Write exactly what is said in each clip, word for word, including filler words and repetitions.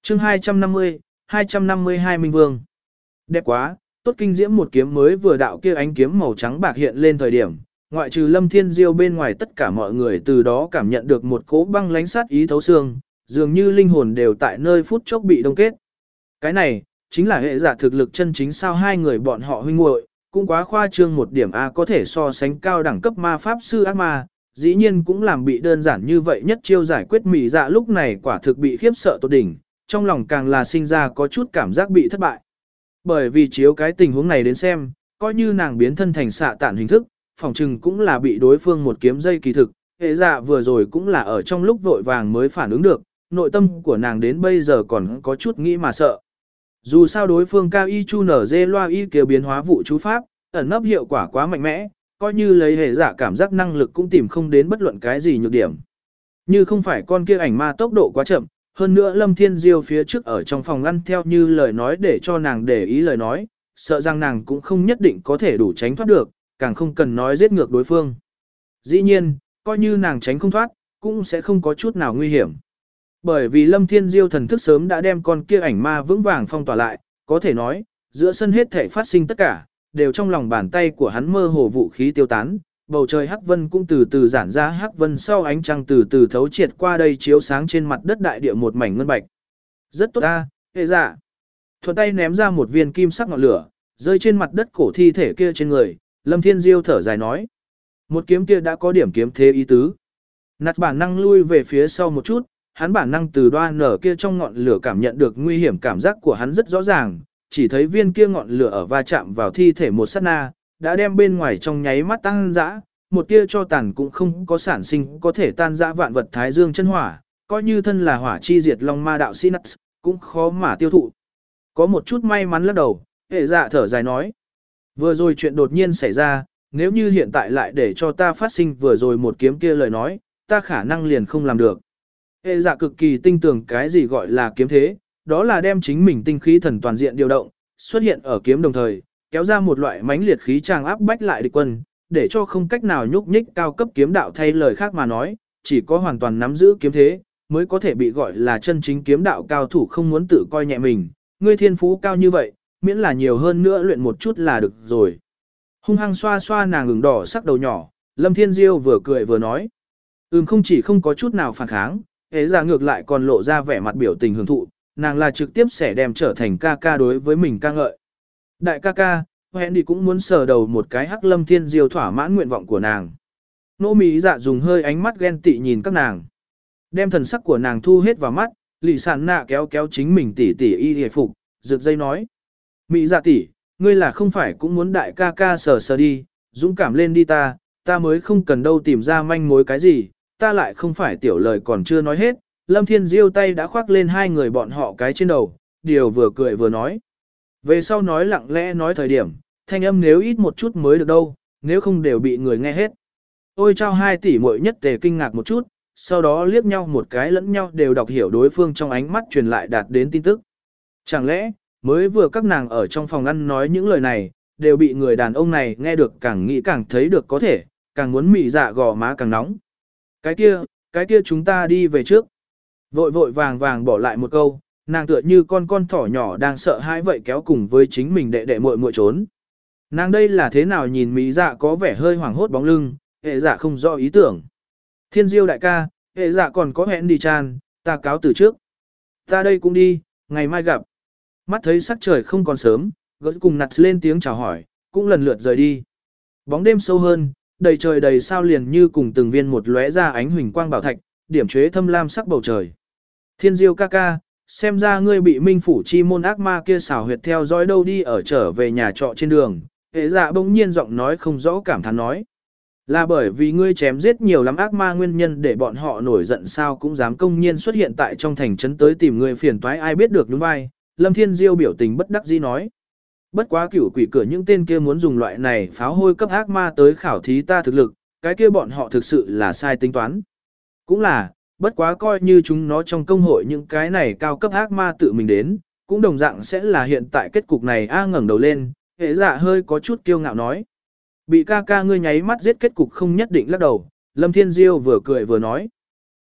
chương hai trăm năm mươi, hai trăm năm mươi hai Minh Vương. Đẹp quá, tốt kinh diễm một kiếm mới vừa đạo kia ánh kiếm màu trắng bạc hiện lên thời điểm, ngoại trừ Lâm Thiên Diêu bên ngoài tất cả mọi người từ đó cảm nhận được một cỗ băng lánh sát ý thấu xương, dường như linh hồn đều tại nơi phút chốc bị đông kết. Cái này, chính là hệ giả thực lực chân chính sao hai người bọn họ huynh muội, cũng quá khoa trương một điểm A có thể so sánh cao đẳng cấp ma pháp sư ác ma, dĩ nhiên cũng làm bị đơn giản như vậy nhất chiêu giải quyết mị dạ lúc này quả thực bị khiếp sợ tột đỉnh, trong lòng càng là sinh ra có chút cảm giác bị thất bại. Bởi vì chiếu cái tình huống này đến xem, coi như nàng biến thân thành xạ tản hình thức, phòng trừng cũng là bị đối phương một kiếm dây kỳ thực, hệ dạ vừa rồi cũng là ở trong lúc vội vàng mới phản ứng được, nội tâm của nàng đến bây giờ còn có chút nghĩ mà sợ. Dù sao đối phương cao y chu nở dê loa y kêu biến hóa vụ chú pháp, ẩn nấp hiệu quả quá mạnh mẽ, coi như lấy hệ giả cảm giác năng lực cũng tìm không đến bất luận cái gì nhược điểm. Như không phải con kia ảnh ma tốc độ quá chậm, hơn nữa Lâm Thiên Diêu phía trước ở trong phòng ngăn theo như lời nói để cho nàng để ý lời nói, sợ rằng nàng cũng không nhất định có thể đủ tránh thoát được, càng không cần nói giết ngược đối phương. Dĩ nhiên, coi như nàng tránh không thoát, cũng sẽ không có chút nào nguy hiểm. Bởi vì Lâm Thiên Diêu thần thức sớm đã đem con kia ảnh ma vững vàng phong tỏa lại, có thể nói, giữa sân hết thể phát sinh tất cả, đều trong lòng bàn tay của hắn mơ hồ vũ khí tiêu tán, bầu trời hắc vân cũng từ từ giãn ra hắc vân sau ánh trăng từ từ thấu triệt qua đây chiếu sáng trên mặt đất đại địa một mảnh ngân bạch. Rất tốt ta, hệ dạ. Thuận tay ném ra một viên kim sắc ngọn lửa, rơi trên mặt đất cổ thi thể kia trên người, Lâm Thiên Diêu thở dài nói. Một kiếm kia đã có điểm kiếm thế ý tứ. Nạt bản năng lui về phía sau một chút, hắn bản năng từ đoan nở kia trong ngọn lửa cảm nhận được nguy hiểm cảm giác của hắn rất rõ ràng, chỉ thấy viên kia ngọn lửa ở va chạm vào thi thể một sát na, đã đem bên ngoài trong nháy mắt tăng dã, một tia cho tàn cũng không có sản sinh có thể tan dã vạn vật thái dương chân hỏa, coi như thân là hỏa chi diệt long ma đạo sĩ Nuts, cũng khó mà tiêu thụ. Có một chút may mắn lắc đầu, hệ dạ thở dài nói. Vừa rồi chuyện đột nhiên xảy ra, nếu như hiện tại lại để cho ta phát sinh vừa rồi một kiếm kia lời nói, ta khả năng liền không làm được. Hệ dạ cực kỳ tinh tường cái gì gọi là kiếm thế, đó là đem chính mình tinh khí thần toàn diện điều động, xuất hiện ở kiếm đồng thời, kéo ra một loại mãnh liệt khí tràng áp bách lại địch quân, để cho không cách nào nhúc nhích cao cấp kiếm đạo thay lời khác mà nói, chỉ có hoàn toàn nắm giữ kiếm thế, mới có thể bị gọi là chân chính kiếm đạo cao thủ không muốn tự coi nhẹ mình, ngươi thiên phú cao như vậy, miễn là nhiều hơn nữa luyện một chút là được rồi. Hung hăng xoa xoa nàng ửng đỏ sắc đầu nhỏ, Lâm Thiên Diêu vừa cười vừa nói. Ừm không chỉ không có chút nào phản kháng, hễ ra ngược lại còn lộ ra vẻ mặt biểu tình hưởng thụ, nàng là trực tiếp sẽ đem trở thành ca ca đối với mình ca ngợi. Đại ca ca, hẹn đi cũng muốn sờ đầu một cái hắc Lâm Thiên Diêu thỏa mãn nguyện vọng của nàng. Nô Mỹ dạ dùng hơi ánh mắt ghen tị nhìn các nàng. Đem thần sắc của nàng thu hết vào mắt, lì sàn nạ kéo kéo chính mình tỉ tỉ y hề phục, rực dây nói. Mỹ dạ tỉ, ngươi là không phải cũng muốn đại ca ca sờ sờ đi, dũng cảm lên đi ta, ta mới không cần đâu tìm ra manh mối cái gì, ta lại không phải tiểu lời còn chưa nói hết. Lâm Thiên Diêu tay đã khoác lên hai người bọn họ cái trên đầu, điều vừa cười vừa nói. Về sau nói lặng lẽ nói thời điểm, thanh âm nếu ít một chút mới được đâu, nếu không đều bị người nghe hết. Ôi trao hai tỷ muội nhất tề kinh ngạc một chút, sau đó liếc nhau một cái lẫn nhau đều đọc hiểu đối phương trong ánh mắt truyền lại đạt đến tin tức. Chẳng lẽ, mới vừa các nàng ở trong phòng ăn nói những lời này, đều bị người đàn ông này nghe được càng nghĩ càng thấy được có thể, càng muốn mị dạ gò má càng nóng. Cái kia, cái kia chúng ta đi về trước. Vội vội vàng vàng bỏ lại một câu, nàng tựa như con con thỏ nhỏ đang sợ hãi vậy kéo cùng với chính mình đệ đệ muội muội trốn. Nàng đây là thế nào nhìn mỹ dạ có vẻ hơi hoảng hốt bóng lưng, hệ dạ không rõ ý tưởng. Thiên Diêu đại ca, hệ dạ còn có hẹn đi chan, ta cáo từ trước. Ta đây cũng đi, ngày mai gặp. Mắt thấy sắc trời không còn sớm, gỡ cùng nặt lên tiếng chào hỏi, cũng lần lượt rời đi. Bóng đêm sâu hơn, đầy trời đầy sao liền như cùng từng viên một lóe ra ánh huỳnh quang bảo thạch, điểm chế thâm lam sắc bầu trời. Thiên Diêu ca ca, xem ra ngươi bị minh phủ chi môn ác ma kia xảo huyệt theo dõi đâu đi ở trở về nhà trọ trên đường. Hệ dạ bỗng nhiên giọng nói không rõ cảm thán nói. Là bởi vì ngươi chém giết nhiều lắm ác ma nguyên nhân để bọn họ nổi giận sao cũng dám công nhiên xuất hiện tại trong thành trấn tới tìm ngươi phiền toái ai biết được đúng vai. Lâm Thiên Diêu biểu tình bất đắc dĩ nói. Bất quá cửu quỷ cửa những tên kia muốn dùng loại này pháo hôi cấp ác ma tới khảo thí ta thực lực, cái kia bọn họ thực sự là sai tính toán. Cũng là, bất quá coi như chúng nó trong công hội những cái này cao cấp ác ma tự mình đến, cũng đồng dạng sẽ là hiện tại kết cục này a ngẩng đầu lên, hệ dạ hơi có chút kiêu ngạo nói. Bị ca ca ngươi nháy mắt giết kết cục không nhất định lắc đầu, Lâm Thiên Diêu vừa cười vừa nói.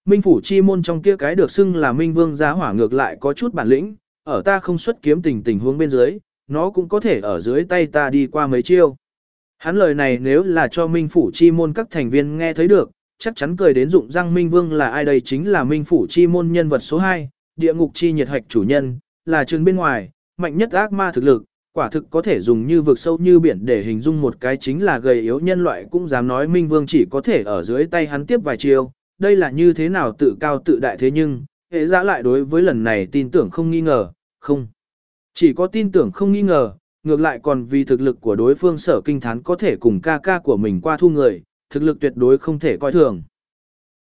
Minh phủ chi môn trong kia cái được xưng là Minh Vương giá hỏa ngược lại có chút bản lĩnh, ở ta không xuất kiếm tình tình huống bên dưới, nó cũng có thể ở dưới tay ta đi qua mấy chiêu. Hắn lời này nếu là cho Minh phủ chi môn các thành viên nghe thấy được, chắc chắn cười đến rụng răng. Minh Vương là ai? Đây chính là Minh phủ chi môn nhân vật số hai, địa ngục chi nhiệt hạch chủ nhân, là trường bên ngoài, mạnh nhất ác ma thực lực, quả thực có thể dùng như vực sâu như biển để hình dung một cái, chính là gầy yếu nhân loại cũng dám nói Minh Vương chỉ có thể ở dưới tay hắn tiếp vài chiêu, đây là như thế nào tự cao tự đại. Thế nhưng, hệ giả lại đối với lần này tin tưởng không nghi ngờ, không. Chỉ có tin tưởng không nghi ngờ, ngược lại còn vì thực lực của đối phương sở kinh thán có thể cùng ca ca của mình qua thu người, thực lực tuyệt đối không thể coi thường.